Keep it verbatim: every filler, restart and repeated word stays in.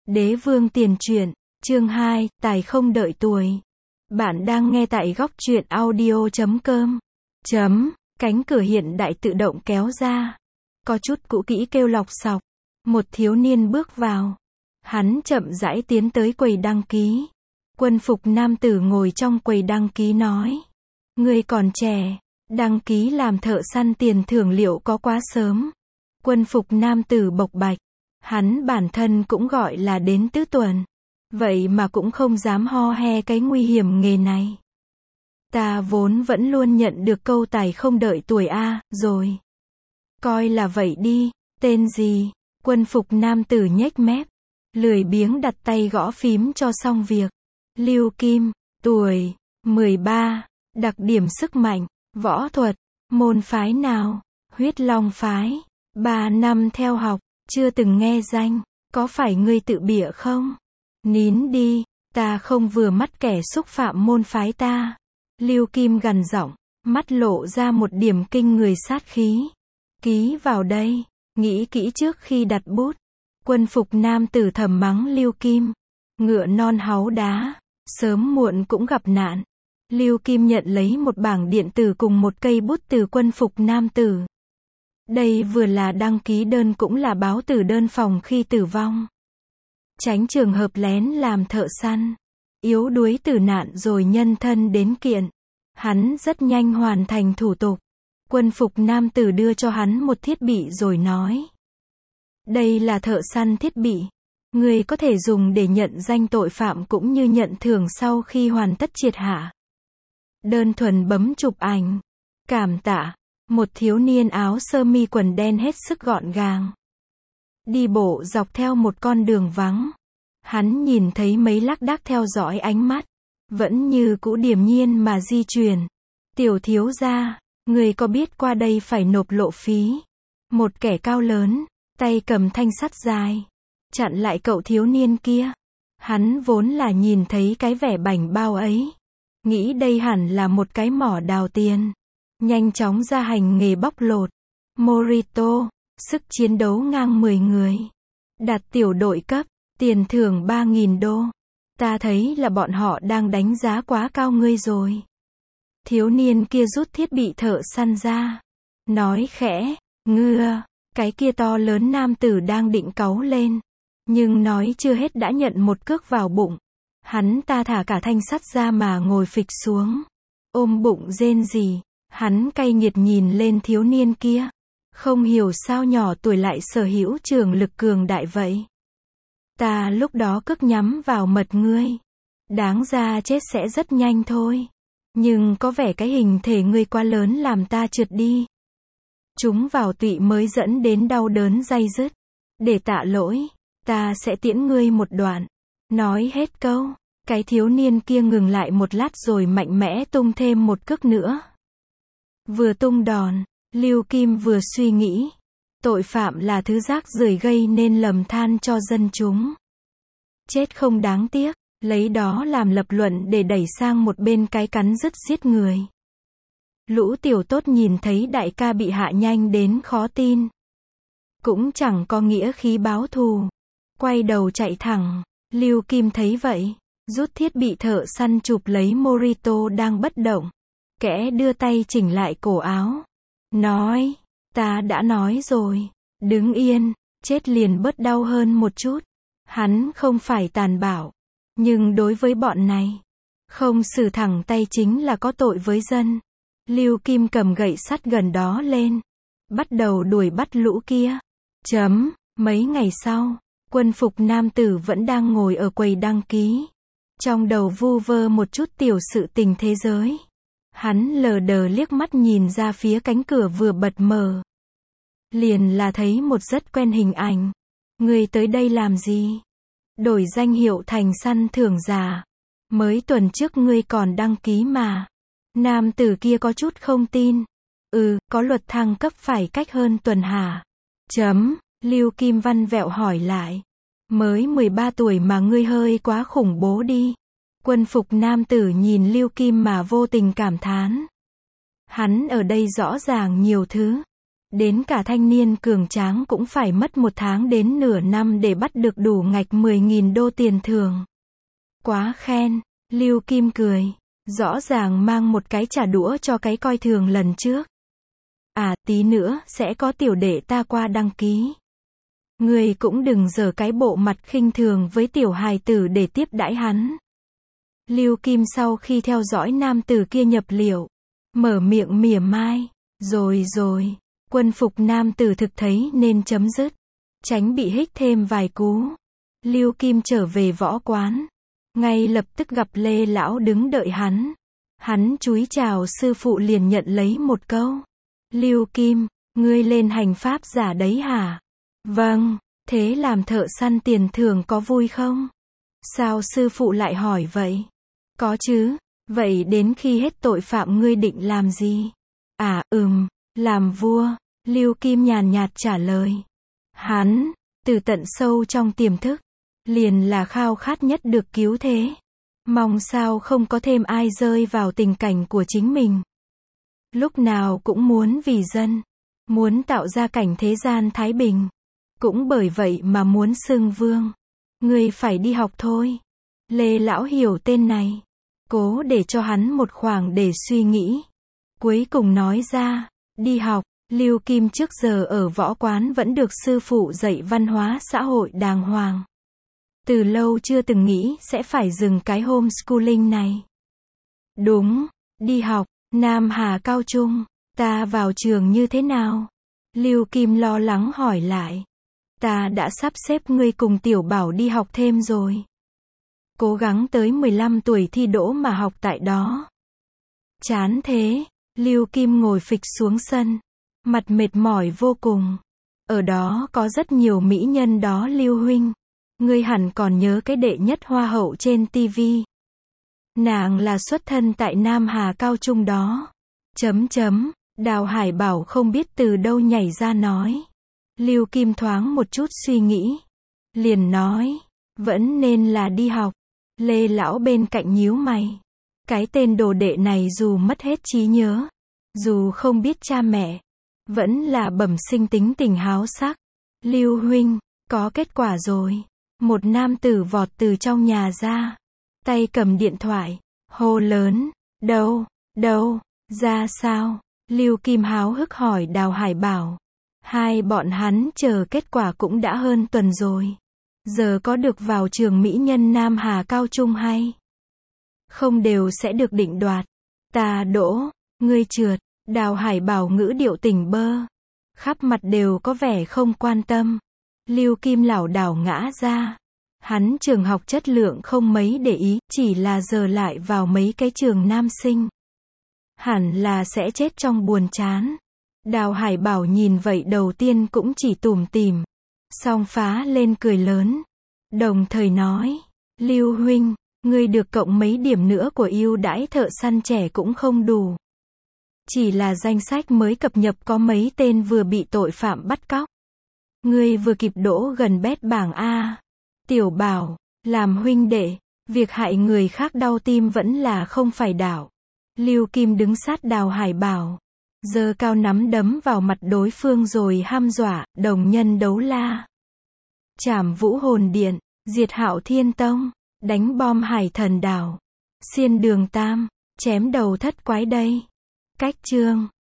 Đế vương tiền truyện, chương hai, tài không đợi tuổi. Bạn đang nghe tại góc truyện audio chấm com. Chấm, cánh cửa hiện đại tự động kéo ra. Có chút cũ kỹ kêu lọc sọc. Một thiếu niên bước vào. Hắn chậm rãi tiến tới quầy đăng ký. Quân phục nam tử ngồi trong quầy đăng ký nói. Ngươi còn trẻ, đăng ký làm thợ săn tiền thưởng liệu có quá sớm. Quân phục nam tử bộc bạch. Hắn bản thân cũng gọi là đến tứ tuần. Vậy mà cũng không dám ho he cái nguy hiểm nghề này. Ta vốn vẫn luôn nhận được câu tài không đợi tuổi a, rồi. Coi là vậy đi, tên gì? Quân phục nam tử nhếch mép. Lười biếng đặt tay gõ phím cho xong việc. Lưu Kim, tuổi, mười ba, đặc điểm sức mạnh, võ thuật, môn phái nào? Huyết Long phái, ba năm theo học. Chưa từng nghe danh, có phải ngươi tự bịa không? Nín đi, ta không vừa mắt kẻ xúc phạm môn phái ta. Lưu Kim gằn giọng, mắt lộ ra một điểm kinh người sát khí. Ký vào đây, nghĩ kỹ trước khi đặt bút. Quân phục nam tử thầm mắng Lưu Kim. Ngựa non háu đá, sớm muộn cũng gặp nạn. Lưu Kim nhận lấy một bảng điện tử cùng một cây bút từ quân phục nam tử. Đây vừa là đăng ký đơn cũng là báo tử đơn phòng khi tử vong. Tránh trường hợp lén làm thợ săn. Yếu đuối tử nạn rồi nhân thân đến kiện. Hắn rất nhanh hoàn thành thủ tục. Quân phục nam tử đưa cho hắn một thiết bị rồi nói. Đây là thợ săn thiết bị. Người có thể dùng để nhận danh tội phạm cũng như nhận thưởng sau khi hoàn tất triệt hạ. Đơn thuần bấm chụp ảnh. Cảm tạ. Một thiếu niên áo sơ mi quần đen hết sức gọn gàng. Đi bộ dọc theo một con đường vắng. Hắn nhìn thấy mấy lác đác theo dõi ánh mắt. Vẫn như cũ điềm nhiên mà di chuyển. Tiểu thiếu gia, người có biết qua đây phải nộp lộ phí. Một kẻ cao lớn, tay cầm thanh sắt dài. Chặn lại cậu thiếu niên kia. Hắn vốn là nhìn thấy cái vẻ bảnh bao ấy. Nghĩ đây hẳn là một cái mỏ đào tiền. Nhanh chóng ra hành nghề bóc lột. Morito, sức chiến đấu ngang mười người. Đạt tiểu đội cấp, tiền thưởng ba nghìn đô. Ta thấy là bọn họ đang đánh giá quá cao ngươi rồi. Thiếu niên kia rút thiết bị thợ săn ra. Nói khẽ, ngưa, cái kia to lớn nam tử đang định cáu lên. Nhưng nói chưa hết đã nhận một cước vào bụng. Hắn ta thả cả thanh sắt ra mà ngồi phịch xuống. Ôm bụng rên rỉ. Hắn cay nghiệt nhìn lên thiếu niên kia. Không hiểu sao nhỏ tuổi lại sở hữu trường lực cường đại vậy. Ta lúc đó cước nhắm vào mật ngươi. Đáng ra chết sẽ rất nhanh thôi. Nhưng có vẻ cái hình thể ngươi quá lớn làm ta trượt đi. Chúng vào tụy mới dẫn đến đau đớn day dứt. Để tạ lỗi, ta sẽ tiễn ngươi một đoạn. Nói hết câu, cái thiếu niên kia ngừng lại một lát rồi mạnh mẽ tung thêm một cước nữa. Vừa tung đòn, Lưu Kim vừa suy nghĩ. Tội phạm là thứ rác rưởi gây nên lầm than cho dân chúng. Chết không đáng tiếc, lấy đó làm lập luận để đẩy sang một bên cái cắn rứt giết người. Lũ tiểu tốt nhìn thấy đại ca bị hạ nhanh đến khó tin. Cũng chẳng có nghĩa khí báo thù. Quay đầu chạy thẳng, Lưu Kim thấy vậy, rút thiết bị thợ săn chụp lấy Morito đang bất động. Kẻ đưa tay chỉnh lại cổ áo. Nói, ta đã nói rồi, đứng yên, chết liền bớt đau hơn một chút. Hắn không phải tàn bạo, nhưng đối với bọn này, không xử thẳng tay chính là có tội với dân. Lưu Kim cầm gậy sắt gần đó lên, bắt đầu đuổi bắt lũ kia. Chấm, mấy ngày sau, quân phục nam tử vẫn đang ngồi ở quầy đăng ký. Trong đầu vu vơ một chút tiểu sự tình thế giới. Hắn lờ đờ liếc mắt nhìn ra phía cánh cửa vừa bật mở. Liền là thấy một rất quen hình ảnh. Ngươi tới đây làm gì? Đổi danh hiệu thành săn thưởng giả. Mới tuần trước ngươi còn đăng ký mà. Nam tử kia có chút không tin. Ừ, có luật thăng cấp phải cách hơn tuần hả? Chấm, Lưu Kim văn vẹo hỏi lại. Mới mười ba tuổi mà ngươi hơi quá khủng bố đi. Quân phục nam tử nhìn Lưu Kim mà vô tình cảm thán. Hắn ở đây rõ ràng nhiều thứ. Đến cả thanh niên cường tráng cũng phải mất một tháng đến nửa năm để bắt được đủ ngạch mười nghìn đô tiền thưởng. Quá khen, Lưu Kim cười. Rõ ràng mang một cái trả đũa cho cái coi thường lần trước. À, tí nữa, sẽ có tiểu đệ ta qua đăng ký. Ngươi cũng đừng giở cái bộ mặt khinh thường với tiểu hài tử để tiếp đãi hắn. Lưu Kim sau khi theo dõi nam tử kia nhập liệu, mở miệng mỉa mai. Rồi rồi, quân phục nam tử thực thấy nên chấm dứt. Tránh bị hích thêm vài cú. Lưu Kim trở về võ quán. Ngay lập tức gặp Lê Lão đứng đợi hắn. Hắn chúi chào sư phụ liền nhận lấy một câu. Lưu Kim, ngươi lên hành pháp giả đấy hả? Vâng, thế làm thợ săn tiền thưởng có vui không? Sao sư phụ lại hỏi vậy? Có chứ, vậy đến khi hết tội phạm ngươi định làm gì? À, ừm, làm vua, Lưu Kim nhàn nhạt trả lời. Hắn, từ tận sâu trong tiềm thức, liền là khao khát nhất được cứu thế. Mong sao không có thêm ai rơi vào tình cảnh của chính mình. Lúc nào cũng muốn vì dân, muốn tạo ra cảnh thế gian thái bình. Cũng bởi vậy mà muốn xưng vương. Ngươi phải đi học thôi. Lê Lão hiểu tên này. Cố để cho hắn một khoảng để suy nghĩ. Cuối cùng nói ra, đi học. Lưu Kim trước giờ ở võ quán vẫn được sư phụ dạy văn hóa xã hội đàng hoàng. Từ lâu chưa từng nghĩ sẽ phải dừng cái homeschooling này. Đúng, đi học, Nam Hà Cao Trung, ta vào trường như thế nào? Lưu Kim lo lắng hỏi lại. Ta đã sắp xếp ngươi cùng Tiểu Bảo đi học thêm rồi. Cố gắng tới mười lăm tuổi thi đỗ mà học tại đó. Chán thế, Lưu Kim ngồi phịch xuống sân, mặt mệt mỏi vô cùng. Ở đó có rất nhiều mỹ nhân đó Lưu huynh. Ngươi hẳn còn nhớ cái đệ nhất hoa hậu trên ti vi. Nàng là xuất thân tại Nam Hà Cao Trung đó. Chấm chấm, Đào Hải Bảo không biết từ đâu nhảy ra nói. Lưu Kim thoáng một chút suy nghĩ. Liền nói, vẫn nên là đi học. Lê Lão bên cạnh nhíu mày. Cái tên đồ đệ này dù mất hết trí nhớ, dù không biết cha mẹ, vẫn là bẩm sinh tính tình háo sắc. Lưu huynh, có kết quả rồi. Một nam tử vọt từ trong nhà ra, tay cầm điện thoại, hô lớn, đâu, đâu, ra sao? Lưu Kim háo hức hỏi Đào Hải Bảo. Hai bọn hắn chờ kết quả cũng đã hơn tuần rồi. Giờ có được vào trường mỹ nhân Nam Hà Cao Trung hay không đều sẽ được định đoạt. Ta đỗ, ngươi trượt. Đào Hải Bảo ngữ điệu tỉnh bơ, khắp mặt đều có vẻ không quan tâm. Lưu Kim lảo đảo ngã ra. Hắn trường học chất lượng không mấy để ý, chỉ là giờ lại vào mấy cái trường nam sinh. Hẳn là sẽ chết trong buồn chán. Đào Hải Bảo nhìn vậy đầu tiên cũng chỉ tủm tỉm, song phá lên cười lớn. Đồng thời nói, Lưu huynh, ngươi được cộng mấy điểm nữa của ưu đãi thợ săn trẻ cũng không đủ. Chỉ là danh sách mới cập nhật có mấy tên vừa bị tội phạm bắt cóc. Ngươi vừa kịp đỗ gần bét bảng A. Tiểu Bảo, làm huynh đệ, việc hại người khác đau tim vẫn là không phải đạo. Lưu Kim đứng sát Đào Hải Bảo, giơ cao nắm đấm vào mặt đối phương rồi hăm dọa, đồng nhân đấu la. Trảm Vũ Hồn Điện, diệt Hạo Thiên Tông, đánh bom Hải Thần Đảo, xiên Đường Tam, chém đầu thất quái đây. Cách chương